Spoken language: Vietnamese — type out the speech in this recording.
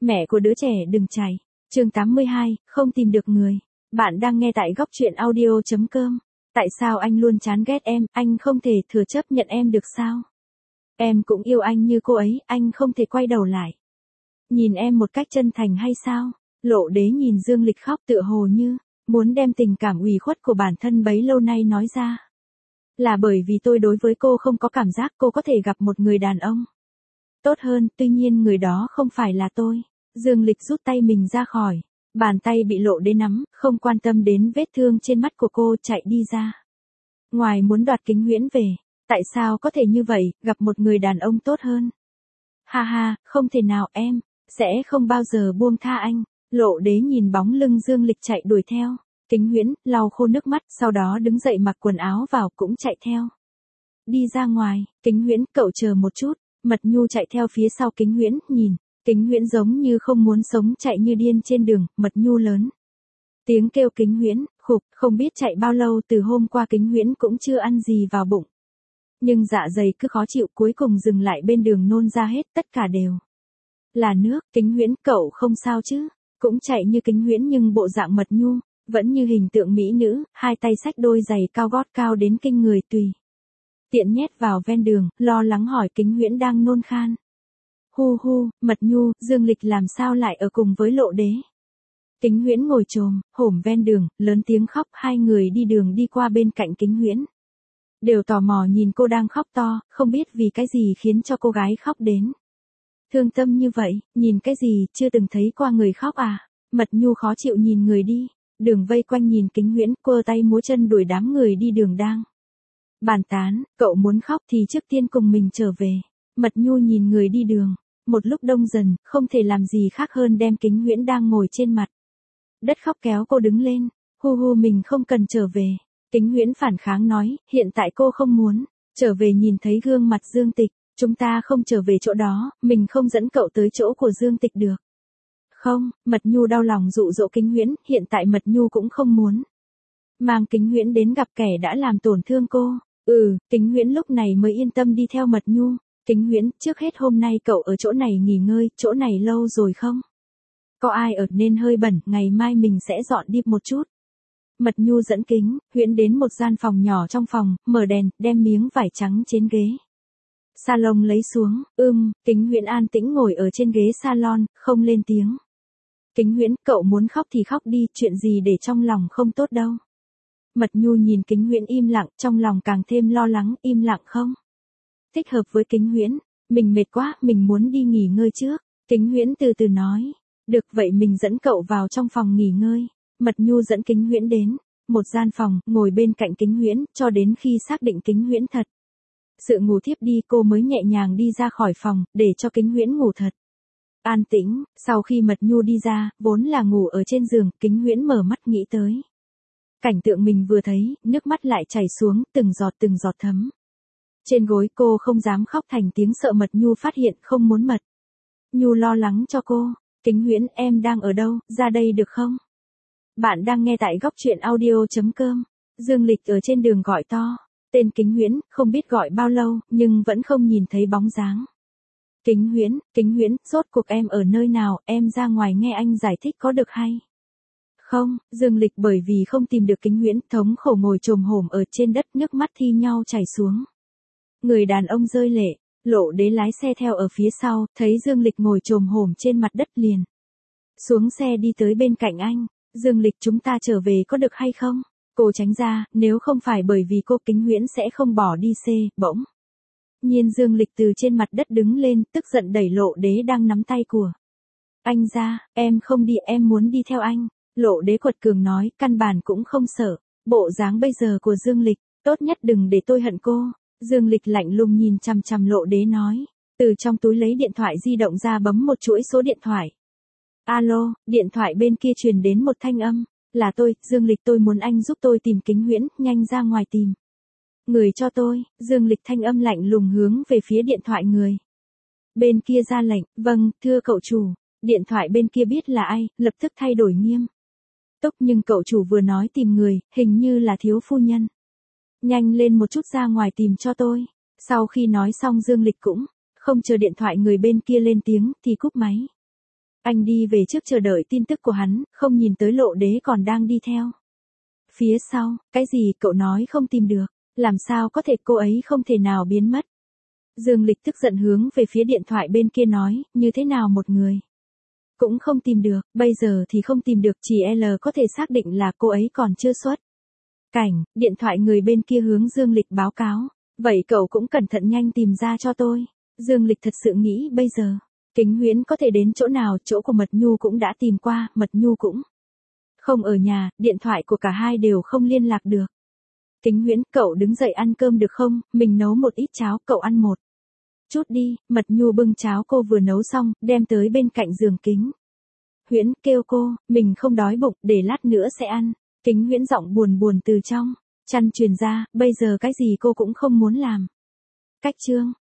Mẹ của đứa trẻ đừng chạy. Chương 82, không tìm được người. Bạn đang nghe tại góc truyện audio.com. Tại sao anh luôn chán ghét em, anh không thể thừa chấp nhận em được sao? Em cũng yêu anh như cô ấy, anh không thể quay đầu lại. Nhìn em một cách chân thành hay sao? Lộ Đế nhìn Dương Lịch khóc tựa hồ như muốn đem tình cảm ủy khuất của bản thân bấy lâu nay nói ra. Là bởi vì tôi đối với cô không có cảm giác cô có thể gặp một người đàn ông tốt hơn, tuy nhiên người đó không phải là tôi. Dương Lịch rút tay mình ra khỏi. Bàn tay bị Lộ Đế nắm, không quan tâm đến vết thương trên mắt của cô, chạy đi ra. Ngoài muốn đoạt Kính Huyễn về. Tại sao có thể như vậy, gặp một người đàn ông tốt hơn? Ha ha, không thể nào em, sẽ không bao giờ buông tha anh. Lộ Đế nhìn bóng lưng Dương Lịch chạy đuổi theo. Kính Huyễn, lau khô nước mắt, sau đó đứng dậy mặc quần áo vào cũng chạy theo. Đi ra ngoài, Kính Huyễn, cậu chờ một chút. Mật Nhu chạy theo phía sau Kính Huyễn, nhìn. Kính Huyễn giống như không muốn sống chạy như điên trên đường, Mật Nhu lớn. Tiếng kêu Kính Huyễn, khục, không biết chạy bao lâu từ hôm qua Kính Huyễn cũng chưa ăn gì vào bụng. Nhưng dạ dày cứ khó chịu cuối cùng dừng lại bên đường nôn ra hết, tất cả đều là nước. Kính Huyễn, cậu không sao chứ? Cũng chạy như Kính Huyễn nhưng bộ dạng Mật Nhu, vẫn như hình tượng mỹ nữ, hai tay xách đôi giày cao gót cao đến kinh người tùy tiện nhét vào ven đường, lo lắng hỏi Kính Huyễn đang nôn khan. Hu hu, Mật Nhu, Dương Lịch làm sao lại ở cùng với Lộ Đế? Kính Huyễn ngồi chồm hổm ven đường, lớn tiếng khóc, hai người đi đường đi qua bên cạnh Kính Huyễn. Đều tò mò nhìn cô đang khóc to, không biết vì cái gì khiến cho cô gái khóc đến thương tâm như vậy, nhìn cái gì, chưa từng thấy qua người khóc à? Mật Nhu khó chịu nhìn người đi, đường vây quanh nhìn Kính Huyễn, quơ tay múa chân đuổi đám người đi đường đang bàn tán, cậu muốn khóc thì trước tiên cùng mình trở về. Mật Nhu nhìn người đi đường, một lúc đông dần, không thể làm gì khác hơn đem Kính Huyễn đang ngồi trên mặt đất khóc kéo cô đứng lên. Hu hu, mình không cần trở về. Kính Huyễn phản kháng nói, hiện tại cô không muốn trở về nhìn thấy gương mặt Dương Tịch, chúng ta không trở về chỗ đó, mình không dẫn cậu tới chỗ của Dương Tịch được. Không, Mật Nhu đau lòng dụ dỗ Kính Huyễn, hiện tại Mật Nhu cũng không muốn mang Kính Huyễn đến gặp kẻ đã làm tổn thương cô. Kính Huyễn lúc này mới yên tâm đi theo Mật Nhu. Kính Huyễn, trước hết hôm nay cậu ở chỗ này nghỉ ngơi, chỗ này lâu rồi không? Có ai ở nên hơi bẩn, ngày mai mình sẽ dọn đi một chút. Mật Nhu dẫn Kính Huyễn đến một gian phòng nhỏ trong phòng, mở đèn, đem miếng vải trắng trên ghế salon lấy xuống. Kính Huyễn an tĩnh ngồi ở trên ghế salon, không lên tiếng. Kính Huyễn, cậu muốn khóc thì khóc đi, chuyện gì để trong lòng không tốt đâu. Mật Nhu nhìn Kính Huyễn im lặng, trong lòng càng thêm lo lắng, im lặng không thích hợp với Kính Huyễn. Mình mệt quá, mình muốn đi nghỉ ngơi trước. Kính Huyễn từ từ nói. Được vậy mình dẫn cậu vào trong phòng nghỉ ngơi. Mật Nhu dẫn Kính Huyễn đến một gian phòng, ngồi bên cạnh Kính Huyễn, cho đến khi xác định Kính Huyễn thật sự ngủ thiếp đi cô mới nhẹ nhàng đi ra khỏi phòng, để cho Kính Huyễn ngủ thật an tĩnh. Sau khi Mật Nhu đi ra, vốn là ngủ ở trên giường, Kính Huyễn mở mắt nghĩ tới cảnh tượng mình vừa thấy, nước mắt lại chảy xuống, từng giọt thấm trên gối. Cô không dám khóc thành tiếng, sợ Mật Nhu phát hiện, không muốn Mật Nhu lo lắng cho cô. Kính Huyễn, em đang ở đâu, ra đây được không? Bạn đang nghe tại góc truyện audio.com. Dương Lịch ở trên đường gọi to tên Kính Huyễn, không biết gọi bao lâu, nhưng vẫn không nhìn thấy bóng dáng. Kính Huyễn, rốt cuộc em ở nơi nào, em ra ngoài nghe anh giải thích có được hay không? Dương Lịch bởi vì không tìm được Kính Huyễn, thống khổ ngồi chồm hổm ở trên đất, nước mắt thi nhau chảy xuống. Người đàn ông rơi lệ. Lộ Đế lái xe theo ở phía sau, thấy Dương Lịch ngồi chồm hổm trên mặt đất liền xuống xe đi tới bên cạnh anh. Dương Lịch, chúng ta trở về có được hay không? Cô tránh ra, nếu không phải bởi vì cô, Kính Huyễn sẽ không bỏ đi xe. Bỗng nhiên Dương Lịch từ trên mặt đất đứng lên, tức giận đẩy Lộ Đế đang nắm tay của anh ra. Em không đi, em muốn đi theo anh. Lộ Đế quật cường nói, căn bản cũng không sợ bộ dáng bây giờ của Dương Lịch, tốt nhất đừng để tôi hận cô. Dương Lịch lạnh lùng nhìn chằm chằm Lộ Đế nói, từ trong túi lấy điện thoại di động ra bấm một chuỗi số điện thoại. Alo, điện thoại bên kia truyền đến một thanh âm, là tôi, Dương Lịch, tôi muốn anh giúp tôi tìm Kính Huyễn, nhanh ra ngoài tìm người cho tôi. Dương Lịch thanh âm lạnh lùng hướng về phía điện thoại người bên kia ra lệnh, vâng, thưa cậu chủ. Điện thoại bên kia biết là ai, lập tức thay đổi nghiêm túc, nhưng cậu chủ vừa nói tìm người, hình như là thiếu phu nhân. Nhanh lên một chút ra ngoài tìm cho tôi. Sau khi nói xong Dương Lịch cũng không chờ điện thoại người bên kia lên tiếng thì cúp máy. Anh đi về trước chờ đợi tin tức của hắn, không nhìn tới Lộ Đế còn đang đi theo. Phía sau, cái gì cậu nói không tìm được, làm sao có thể cô ấy không thể nào biến mất. Dương Lịch tức giận hướng về phía điện thoại bên kia nói, như thế nào một người cũng không tìm được, bây giờ thì không tìm được, chỉ L có thể xác định là cô ấy còn chưa xuất cảnh. Điện thoại người bên kia hướng Dương Lịch báo cáo, vậy cậu cũng cẩn thận nhanh tìm ra cho tôi. Dương Lịch thật sự nghĩ bây giờ, Kính Huyễn có thể đến chỗ nào, chỗ của Mật Nhu cũng đã tìm qua, Mật Nhu cũng không ở nhà, điện thoại của cả hai đều không liên lạc được. Kính Huyễn, cậu đứng dậy ăn cơm được không, mình nấu một ít cháo, cậu ăn một chút đi. Mật Nhu bưng cháo cô vừa nấu xong, đem tới bên cạnh giường Kính Huyễn, kêu cô, mình không đói bụng, để lát nữa sẽ ăn. Kính Huyễn giọng buồn buồn từ trong chăn truyền ra, bây giờ cái gì cô cũng không muốn làm. Cách chương